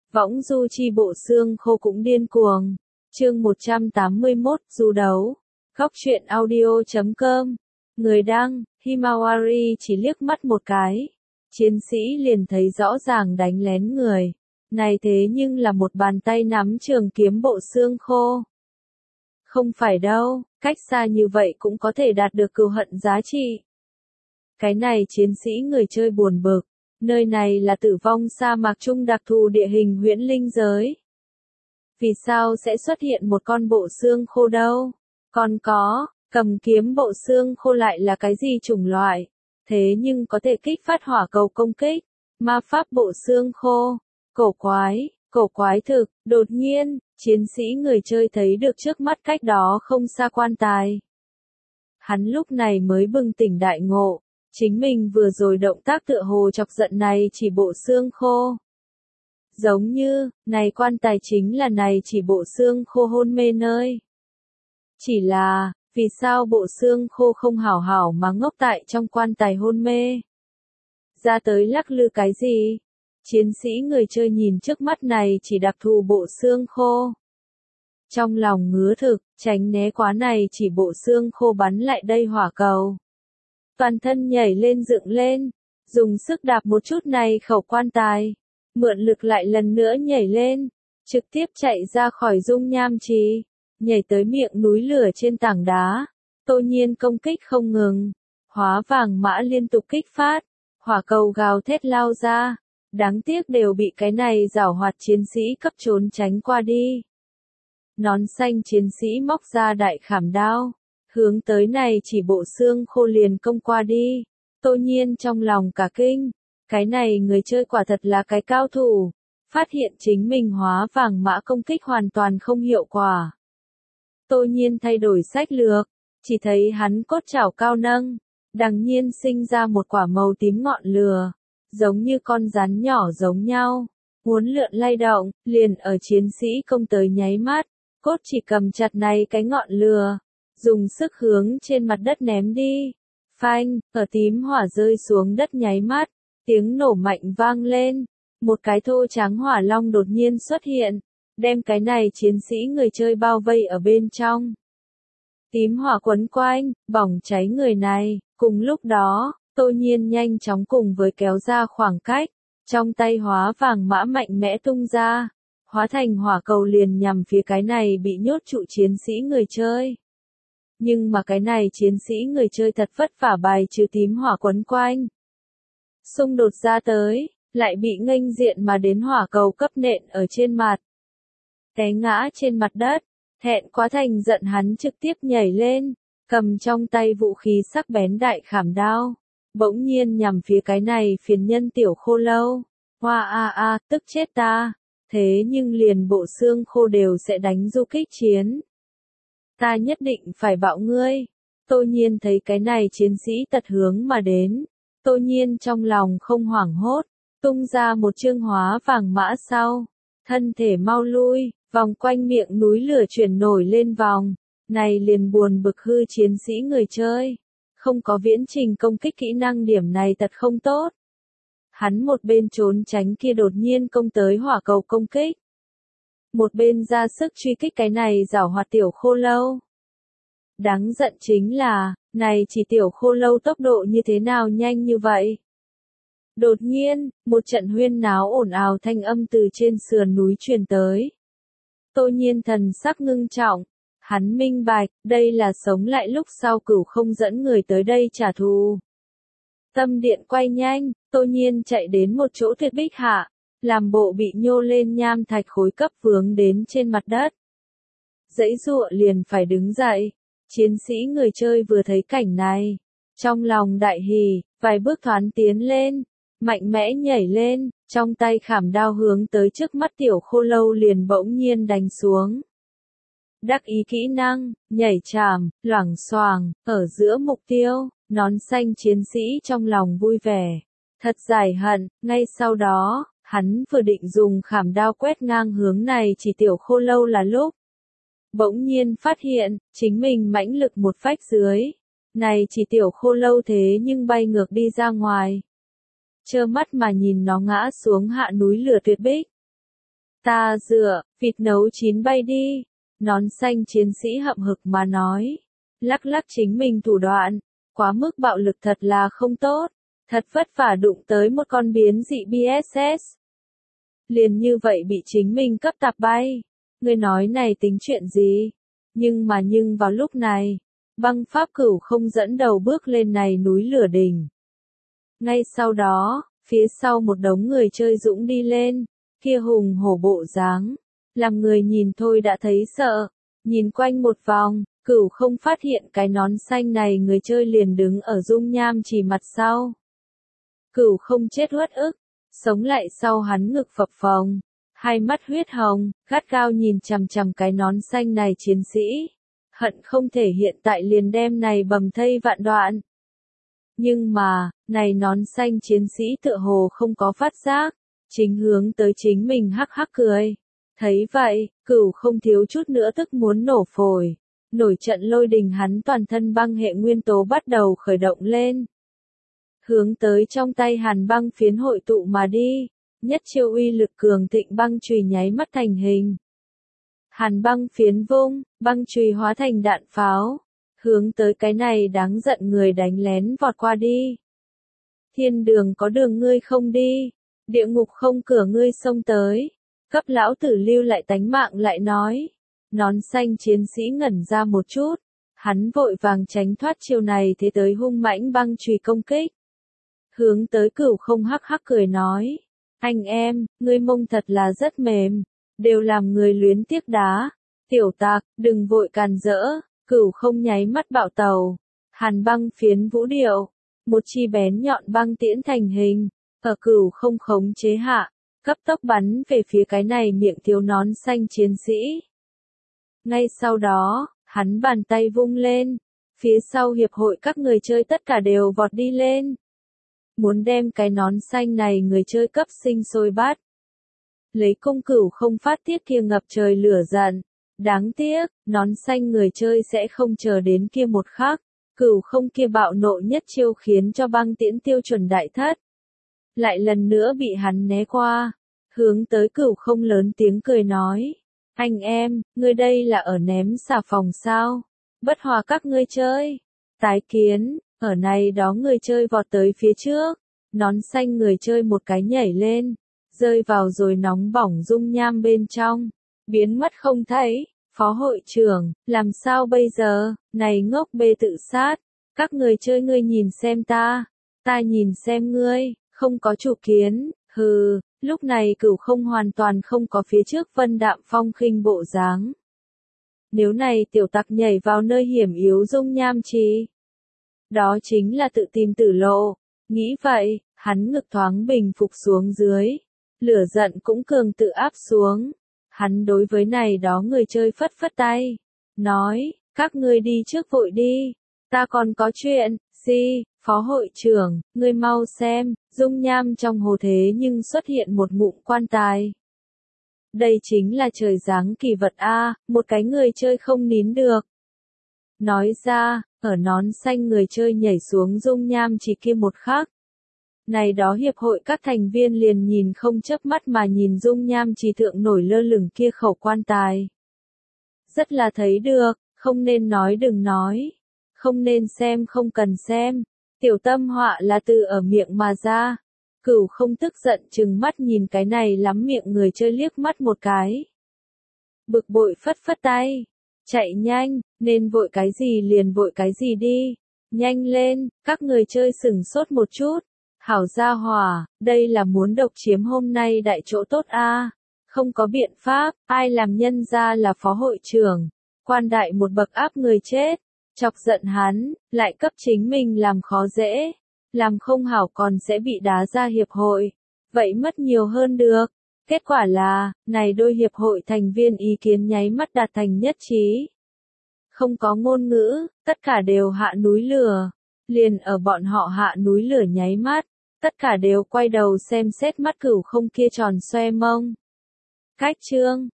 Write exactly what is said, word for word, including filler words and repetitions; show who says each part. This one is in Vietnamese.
Speaker 1: Võng du chi bộ xương khô cũng điên cuồng. Chương một trăm tám mươi mốt, du đấu. Góc truyện audio chấm com. Người đăng, Himawari chỉ liếc mắt một cái. Chiến sĩ liền thấy rõ ràng đánh lén người. Này thế nhưng là một bàn tay nắm trường kiếm bộ xương khô. Không phải đâu, cách xa như vậy cũng có thể đạt được cừu hận giá trị. Cái này chiến sĩ người chơi buồn bực. Nơi này là tử vong sa mạc trung đặc thù địa hình huyễn linh giới. Vì sao sẽ xuất hiện một con bộ xương khô đâu? Còn có, cầm kiếm bộ xương khô lại là cái gì chủng loại? Thế nhưng có thể kích phát hỏa cầu công kích. Ma pháp bộ xương khô. Cổ quái, cổ quái thực. Đột nhiên, chiến sĩ người chơi thấy được trước mắt cách đó không xa quan tài. Hắn lúc này mới bừng tỉnh đại ngộ. Chính mình vừa rồi động tác tựa hồ chọc giận này chỉ bộ xương khô. Giống như, này quan tài chính là này chỉ bộ xương khô hôn mê nơi. Chỉ là, vì sao bộ xương khô không hảo hảo mà ngốc tại trong quan tài hôn mê? Ra tới lắc lư cái gì? Chiến sĩ người chơi nhìn trước mắt này chỉ đặc thù bộ xương khô. Trong lòng ngứa thực, tránh né quá này chỉ bộ xương khô bắn lại đây hỏa cầu. Toàn thân nhảy lên dựng lên, dùng sức đạp một chút này khẩu quan tài, mượn lực lại lần nữa nhảy lên, trực tiếp chạy ra khỏi dung nham trì, nhảy tới miệng núi lửa trên tảng đá, tô nhiên công kích không ngừng, hóa vàng mã liên tục kích phát, hỏa cầu gào thét lao ra, đáng tiếc đều bị cái này giảo hoạt chiến sĩ cấp trốn tránh qua đi. Nón xanh chiến sĩ móc ra đại khảm đao. Hướng tới này chỉ bộ xương khô liền công qua đi. Tô nhiên trong lòng cả kinh. Cái này người chơi quả thật là cái cao thủ. Phát hiện chính mình hóa vàng mã công kích hoàn toàn không hiệu quả. Tô nhiên thay đổi sách lược. Chỉ thấy hắn cốt chảo cao nâng. Đằng nhiên sinh ra một quả màu tím ngọn lửa. Giống như con rắn nhỏ giống nhau. Muốn lượn lay động, liền ở chiến sĩ công tới nháy mắt. Cốt chỉ cầm chặt này cái ngọn lửa. Dùng sức hướng trên mặt đất ném đi. Phanh, ở tím hỏa rơi xuống đất nháy mắt. Tiếng nổ mạnh vang lên. Một cái thô trắng hỏa long đột nhiên xuất hiện. Đem cái này chiến sĩ người chơi bao vây ở bên trong. Tím hỏa quấn quanh, bỏng cháy người này. Cùng lúc đó, tô nhiên nhanh chóng cùng với kéo ra khoảng cách. Trong tay hóa vàng mã mạnh mẽ tung ra. Hóa thành hỏa cầu liền nhằm phía cái này bị nhốt trụ chiến sĩ người chơi. Nhưng mà cái này chiến sĩ người chơi thật vất vả bài trừ tím hỏa quấn quanh. Xung đột ra tới, lại bị nghênh diện mà đến hỏa cầu cấp nện ở trên mặt. Té ngã trên mặt đất, thẹn quá thành giận hắn trực tiếp nhảy lên, cầm trong tay vũ khí sắc bén đại khảm đao. Bỗng nhiên nhằm phía cái này phiền nhân tiểu khô lâu. Hoa a a, tức chết ta. Thế nhưng liền bộ xương khô đều sẽ đánh du kích chiến. Ta nhất định phải bạo ngươi. Tô nhiên thấy cái này chiến sĩ tật hướng mà đến. Tô nhiên trong lòng không hoảng hốt. Tung ra một chương hóa vàng mã sau. Thân thể mau lui, vòng quanh miệng núi lửa chuyển nổi lên vòng. Này liền buồn bực hư chiến sĩ người chơi. Không có viễn trình công kích kỹ năng điểm này thật không tốt. Hắn một bên trốn tránh kia đột nhiên công tới hỏa cầu công kích. Một bên ra sức truy kích cái này giảo hoạt tiểu khô lâu. Đáng giận chính là, này chỉ tiểu khô lâu tốc độ như thế nào nhanh như vậy. Đột nhiên, một trận huyên náo ồn ào thanh âm từ trên sườn núi truyền tới. Tô nhiên thần sắc ngưng trọng, hắn minh bạch, đây là sống lại lúc sau cửu không dẫn người tới đây trả thù. Tâm điện quay nhanh, tô nhiên chạy đến một chỗ tuyệt bích hạ, làm bộ bị nhô lên nham thạch khối cấp vướng đến trên mặt đất. Dãy dụa liền phải đứng dậy, chiến sĩ người chơi vừa thấy cảnh này, trong lòng đại hỉ, vài bước thoán tiến lên, mạnh mẽ nhảy lên, trong tay khảm đao hướng tới trước mắt tiểu khô lâu liền bỗng nhiên đánh xuống. Đắc ý kỹ năng, nhảy chàm, loảng xoàng, ở giữa mục tiêu, nón xanh chiến sĩ trong lòng vui vẻ. Thật giải hận, ngay sau đó, hắn vừa định dùng khảm đao quét ngang hướng này chỉ tiểu khô lâu là lúc. Bỗng nhiên phát hiện, chính mình mãnh lực một phách dưới. Này chỉ tiểu khô lâu thế nhưng bay ngược đi ra ngoài. Trơ mắt mà nhìn nó ngã xuống hạ núi lửa tuyệt bích. Ta dựa, vịt nấu chín bay đi. Nón xanh chiến sĩ hậm hực mà nói. Lắc lắc chính mình thủ đoạn. Quá mức bạo lực thật là không tốt. Thật vất vả đụng tới một con biến dị bê ét ét. Liền như vậy bị chính mình cấp tạp bay. Người nói này tính chuyện gì? Nhưng mà nhưng vào lúc này, băng pháp cửu không dẫn đầu bước lên này núi lửa đỉnh. Ngay sau đó, phía sau một đống người chơi dũng đi lên, kia hùng hổ bộ dáng, làm người nhìn thôi đã thấy sợ. Nhìn quanh một vòng, cửu không phát hiện cái nón xanh này người chơi liền đứng ở dung nham chỉ mặt sau. Cửu không chết uất ức, sống lại sau hắn ngực phập phồng, hai mắt huyết hồng, gắt gao nhìn chằm chằm cái nón xanh này chiến sĩ. Hận không thể hiện tại liền đem này bầm thây vạn đoạn. Nhưng mà, này nón xanh chiến sĩ tựa hồ không có phát giác, chính hướng tới chính mình hắc hắc cười. Thấy vậy, cửu không thiếu chút nữa tức muốn nổ phổi. Nổi trận lôi đình hắn toàn thân băng hệ nguyên tố bắt đầu khởi động lên. Hướng tới trong tay hàn băng phiến hội tụ mà đi, nhất chiêu uy lực cường thịnh băng chùy nháy mắt thành hình. Hàn băng phiến vung, băng chùy hóa thành đạn pháo, hướng tới cái này đáng giận người đánh lén vọt qua đi. Thiên đường có đường ngươi không đi, địa ngục không cửa ngươi xông tới, cấp lão tử lưu lại tánh mạng lại nói. Nón xanh chiến sĩ ngẩn ra một chút, hắn vội vàng tránh thoát chiêu này thế tới hung mãnh băng chùy công kích. Hướng tới cửu không hắc hắc cười nói, anh em, ngươi mông thật là rất mềm, đều làm người luyến tiếc đá. Tiểu tạc, đừng vội càn rỡ, cửu không nháy mắt bạo tàu. Hàn băng phiến vũ điệu, một chi bén nhọn băng tiễn thành hình, ở cửu không khống chế hạ, cấp tốc bắn về phía cái này miệng thiếu nón xanh chiến sĩ. Ngay sau đó, hắn bàn tay vung lên, phía sau hiệp hội các người chơi tất cả đều vọt đi lên. Muốn đem cái nón xanh này người chơi cấp sinh sôi bát. Lấy công cửu không phát tiết kia ngập trời lửa giận. Đáng tiếc, nón xanh người chơi sẽ không chờ đến kia một khắc. Cửu không kia bạo nộ nhất chiêu khiến cho băng tiễn tiêu chuẩn đại thất. Lại lần nữa bị hắn né qua. Hướng tới cửu không lớn tiếng cười nói. Anh em, ngươi đây là ở ném xà phòng sao? Bất hòa các ngươi chơi. Tái kiến, ở này đó người chơi vọt tới phía trước. Nón xanh người chơi một cái nhảy lên. Rơi vào rồi nóng bỏng dung nham bên trong. Biến mất không thấy. Phó hội trưởng, làm sao bây giờ? Này ngốc bê tự sát. Các người chơi ngươi nhìn xem ta. Ta nhìn xem ngươi, không có chủ kiến. Hừ, lúc này cửu không hoàn toàn không có phía trước vân đạm phong khinh bộ dáng. Nếu này tiểu tặc nhảy vào nơi hiểm yếu dung nham trì, đó chính là tự tìm tử lộ. Nghĩ vậy, hắn ngực thoáng bình phục xuống dưới. Lửa giận cũng cường tự áp xuống. Hắn đối với này đó người chơi phất phất tay. Nói, các ngươi đi trước vội đi. Ta còn có chuyện, gì, phó hội trưởng, ngươi mau xem, dung nham trong hồ thế nhưng xuất hiện một ngụm quan tài. Đây chính là trời giáng kỳ vật a, một cái người chơi không nín được. Nói ra, ở nón xanh người chơi nhảy xuống dung nham chỉ kia một khắc. Này đó hiệp hội các thành viên liền nhìn không chớp mắt mà nhìn dung nham trì thượng nổi lơ lửng kia khẩu quan tài. Rất là thấy được, không nên nói đừng nói. Không nên xem không cần xem. Tiểu tâm họa là từ ở miệng mà ra. Cửu không tức giận chừng mắt nhìn cái này lắm miệng người chơi liếc mắt một cái. Bực bội phất phất tay. Chạy nhanh, nên vội cái gì liền vội cái gì đi. Nhanh lên, các người chơi sửng sốt một chút. Hảo gia hỏa, đây là muốn độc chiếm hôm nay đại chỗ tốt a. Không có biện pháp, ai làm nhân ra là phó hội trưởng. Quan đại một bậc áp người chết. Chọc giận hắn, lại cấp chính mình làm khó dễ. Làm không hảo còn sẽ bị đá ra hiệp hội. Vậy mất nhiều hơn được. Kết quả là, này đôi hiệp hội thành viên ý kiến nháy mắt đạt thành nhất trí. Không có ngôn ngữ, tất cả đều hạ núi lửa. Liền ở bọn họ hạ núi lửa nháy mắt, tất cả đều quay đầu xem xét mắt cửu không kia tròn xoe mông. Cách chương